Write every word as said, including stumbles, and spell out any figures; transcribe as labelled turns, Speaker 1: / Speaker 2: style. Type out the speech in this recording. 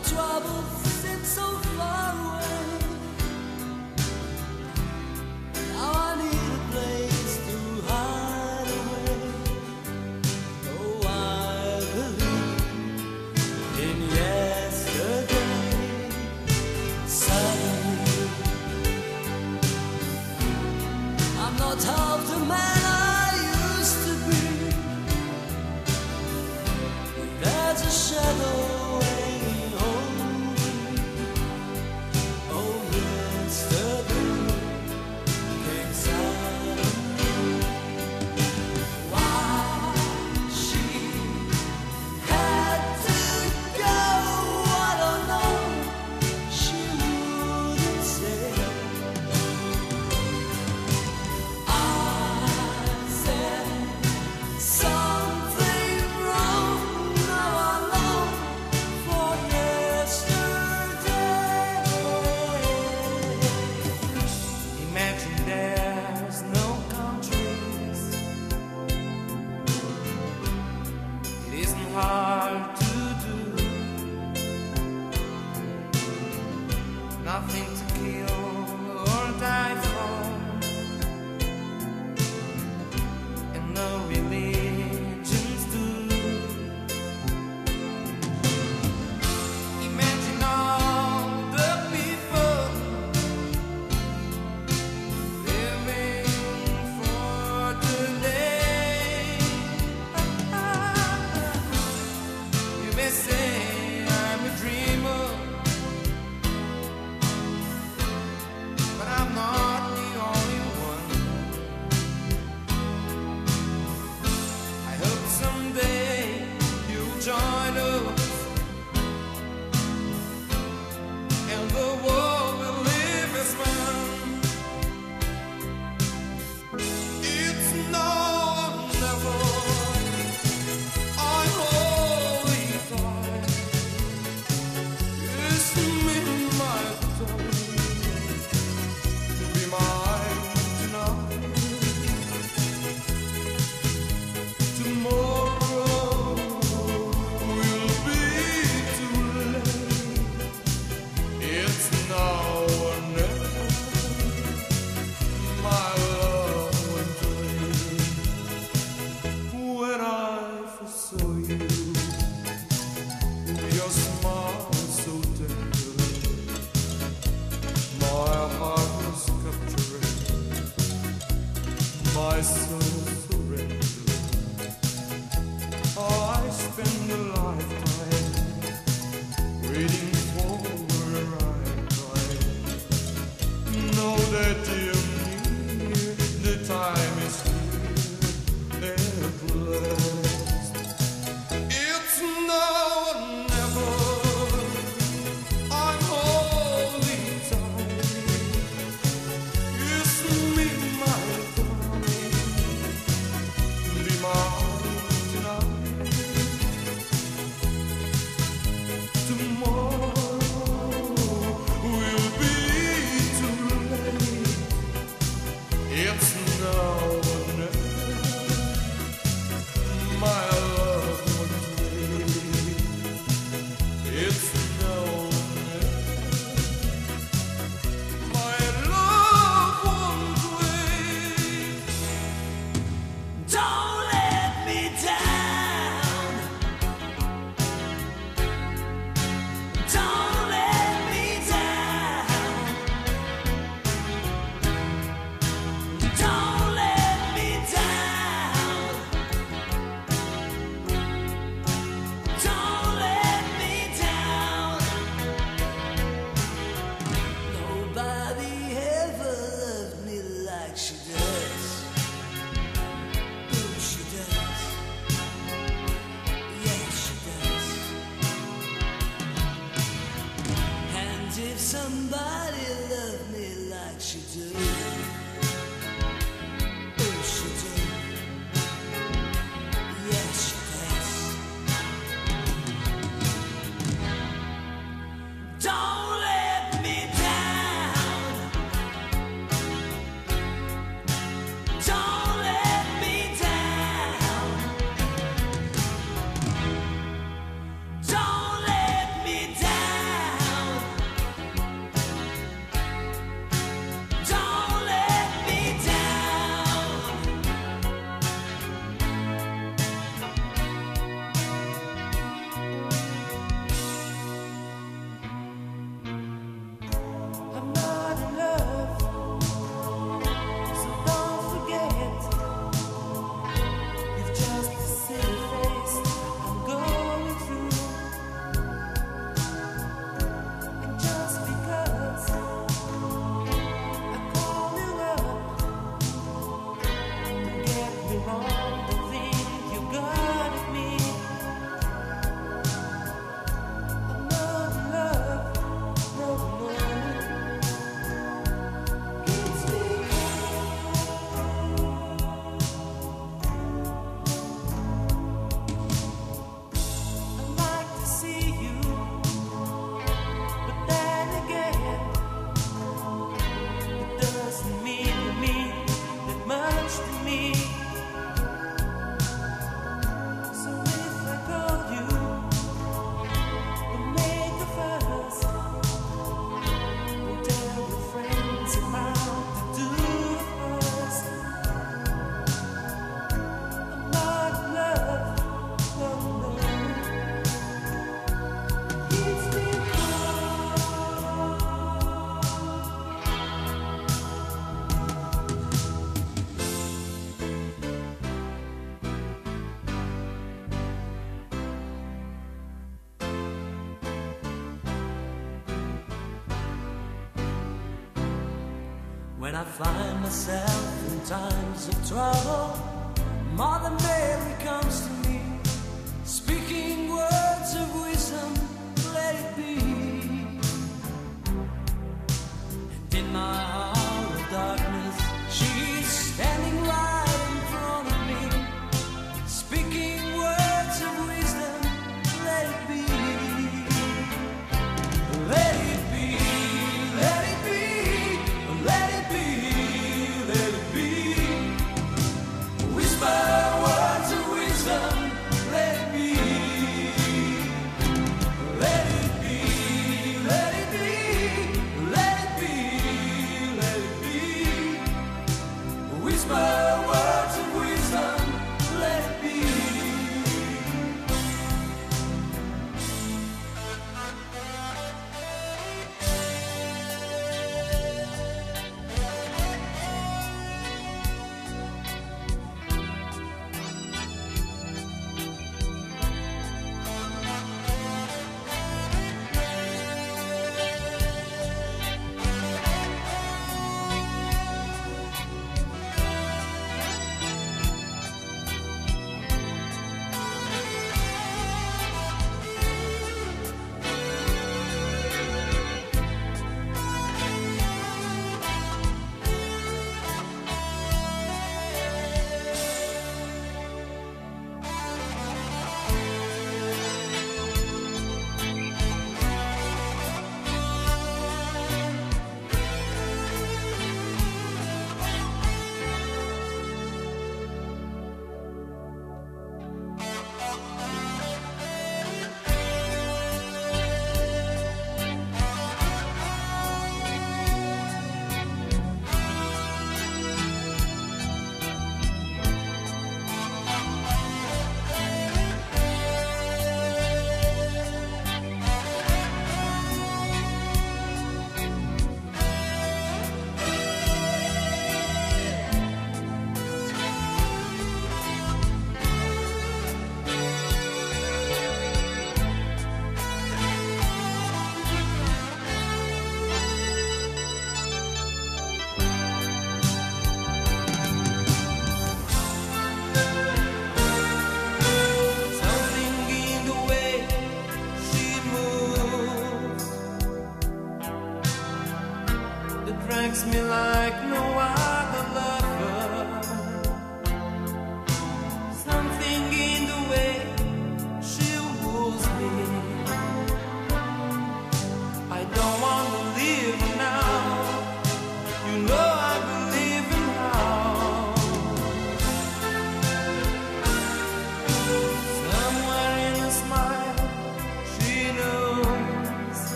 Speaker 1: trouble seems so far away. Now I need a place to hide away. Oh, I believe in yesterday. Suddenly, I'm not half the man I used to be. There's a shadow hanging over me. Oh, yesterday came suddenly. Why she had to go, I don't know. She wouldn't say. I said something wrong. Now I long for yesterday. Imagine there's no countries. It isn't hard to do. Nothing to kill or die for, and no religions do. Imagine all the people living for today. You may say I'm a dreamer, but I'm not the only one. I hope someday you'll join us, and the world will live as one. It's now or never. I only die. Kiss me, my darling. Be mine tonight. Tomorrow will be too late. It's now or never. My love went away. When I first saw you, your smile so tender, my heart was captured, my soul surrendered. I spent a lifetime waiting for a right time. Know that you're near, the time is here at last. It's now or never. I'm holding tight. Kiss me, my darling. Be mine tonight. Tomorrow will be too late. It's now or never. My love went away. It's now or never. My love went away. Don't let me down. Don't let me down. Don't let When I find myself in times of trouble, more than